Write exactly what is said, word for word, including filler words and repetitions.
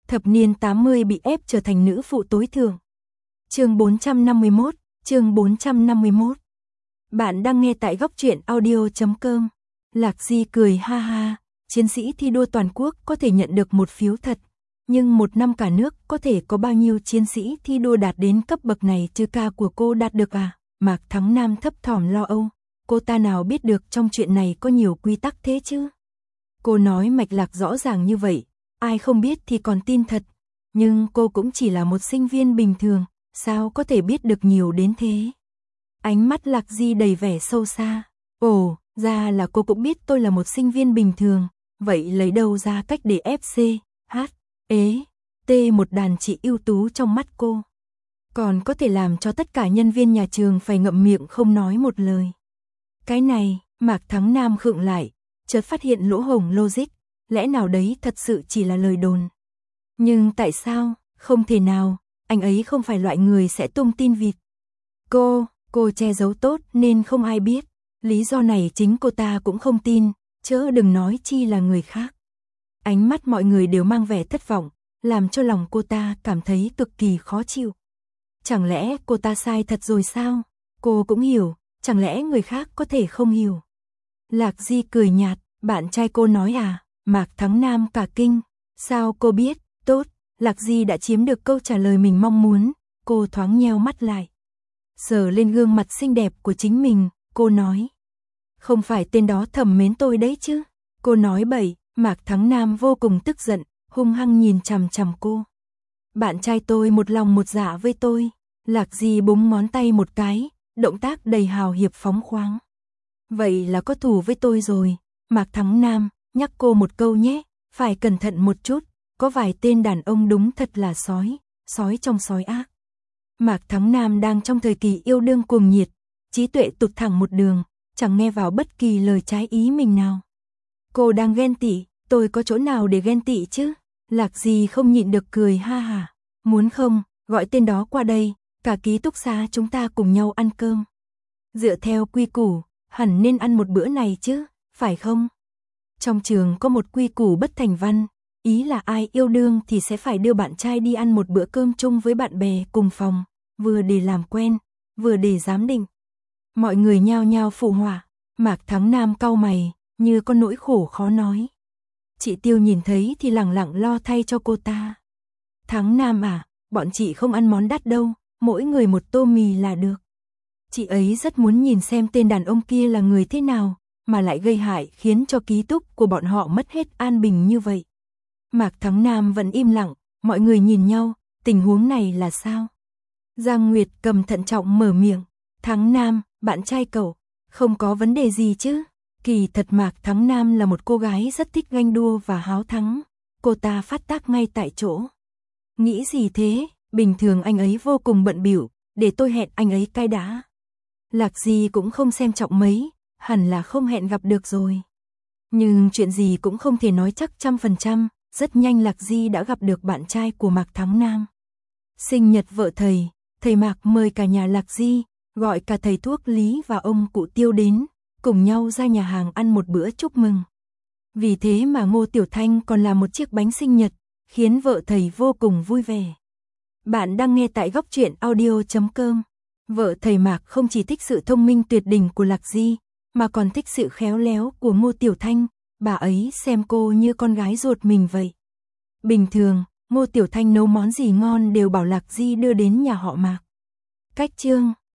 Thập niên tám mươi bị ép trở thành nữ phụ tối thượng. Chương bốn trăm năm mươi mốt, chương bốn trăm năm mươi mốt. Bạn đang nghe tại góc truyện audio chấm com. Lạc Di cười ha ha, chiến sĩ thi đua toàn quốc có thể nhận được một phiếu thật, nhưng một năm cả nước có thể có bao nhiêu chiến sĩ thi đua đạt đến cấp bậc này chứ ca của cô đạt được à? Mạc Thắng Nam thấp thỏm lo âu, cô ta nào biết được trong chuyện này có nhiều quy tắc thế chứ? Cô nói mạch lạc rõ ràng như vậy, ai không biết thì còn tin thật, nhưng cô cũng chỉ là một sinh viên bình thường, sao có thể biết được nhiều đến thế? Ánh mắt Lạc Di đầy vẻ sâu xa. Ồ, ra là cô cũng biết tôi là một sinh viên bình thường, vậy lấy đâu ra cách để ép xê, hát, ế, tê một đàn chị ưu tú trong mắt cô. Còn có thể làm cho tất cả nhân viên nhà trường phải ngậm miệng không nói một lời. Cái này, Mạc Thắng Nam khựng lại, chợt phát hiện lỗ hổng logic, lẽ nào đấy thật sự chỉ là lời đồn. Nhưng tại sao, không thể nào, anh ấy không phải loại người sẽ tung tin vịt. Cô, cô che giấu tốt nên không ai biết, lý do này chính cô ta cũng không tin, chớ đừng nói chi là người khác. Ánh mắt mọi người đều mang vẻ thất vọng, làm cho lòng cô ta cảm thấy cực kỳ khó chịu. Chẳng lẽ cô ta sai thật rồi sao? Cô cũng hiểu, chẳng lẽ người khác có thể không hiểu? Lạc Di cười nhạt, bạn trai cô nói à? Mạc Thắng Nam cả kinh, sao cô biết? Tốt, Lạc Di đã chiếm được câu trả lời mình mong muốn, cô thoáng nheo mắt lại. Sờ lên gương mặt xinh đẹp của chính mình, cô nói. Không phải tên đó thầm mến tôi đấy chứ? Cô nói bậy. Mạc Thắng Nam vô cùng tức giận, hung hăng nhìn chằm chằm cô. Bạn trai tôi một lòng một dạ với tôi. Lạc Di búng ngón tay một cái, động tác đầy hào hiệp phóng khoáng. Vậy là có thù với tôi rồi. Mạc Thắng Nam, nhắc cô một câu nhé, phải cẩn thận một chút, có vài tên đàn ông đúng thật là sói, sói trong sói ác. Mạc Thắng Nam đang trong thời kỳ yêu đương cuồng nhiệt, trí tuệ tụt thẳng một đường, chẳng nghe vào bất kỳ lời trái ý mình nào. Cô đang ghen tị, tôi có chỗ nào để ghen tị chứ? Lạc Di không nhịn được cười ha hả. Muốn không, gọi tên đó qua đây, cả ký túc xá chúng ta cùng nhau ăn cơm. Dựa theo quy củ, hẳn nên ăn một bữa này chứ, phải không? Trong trường có một quy củ bất thành văn, ý là ai yêu đương thì sẽ phải đưa bạn trai đi ăn một bữa cơm chung với bạn bè cùng phòng, vừa để làm quen, vừa để giám định. Mọi người nhao nhao phụ họa, Mạc Thắng Nam cau mày, như có nỗi khổ khó nói. Chị Tiêu nhìn thấy thì lẳng lặng lo thay cho cô ta. Thắng Nam à, bọn chị không ăn món đắt đâu, mỗi người một tô mì là được. Chị ấy rất muốn nhìn xem tên đàn ông kia là người thế nào, mà lại gây hại khiến cho ký túc của bọn họ mất hết an bình như vậy. Mạc Thắng Nam vẫn im lặng, mọi người nhìn nhau, tình huống này là sao? Giang Nguyệt cầm thận trọng mở miệng, Thắng Nam, bạn trai cậu, không có vấn đề gì chứ? Kỳ thật Mạc Thắng Nam là một cô gái rất thích ganh đua và háo thắng, cô ta phát tác ngay tại chỗ. Nghĩ gì thế, bình thường anh ấy vô cùng bận bịu, để tôi hẹn anh ấy cái đã. Lạc Di cũng không xem trọng mấy, hẳn là không hẹn gặp được rồi. Nhưng chuyện gì cũng không thể nói chắc trăm phần trăm, rất nhanh Lạc Di đã gặp được bạn trai của Mạc Thắng Nam. Sinh nhật vợ thầy, thầy Mạc mời cả nhà Lạc Di, gọi cả thầy thuốc Lý và ông cụ Tiêu đến, cùng nhau ra nhà hàng ăn một bữa chúc mừng. Vì thế mà Ngô Tiểu Thanh còn làm một chiếc bánh sinh nhật, khiến vợ thầy vô cùng vui vẻ. Bạn đang nghe tại góc truyện audio chấm com. Vợ thầy Mạc không chỉ thích sự thông minh tuyệt đỉnh của Lạc Di, mà còn thích sự khéo léo của Ngô Tiểu Thanh, bà ấy xem cô như con gái ruột mình vậy. Bình thường, Ngô Tiểu Thanh nấu món gì ngon đều bảo Lạc Di đưa đến nhà họ Mạc. Cách chương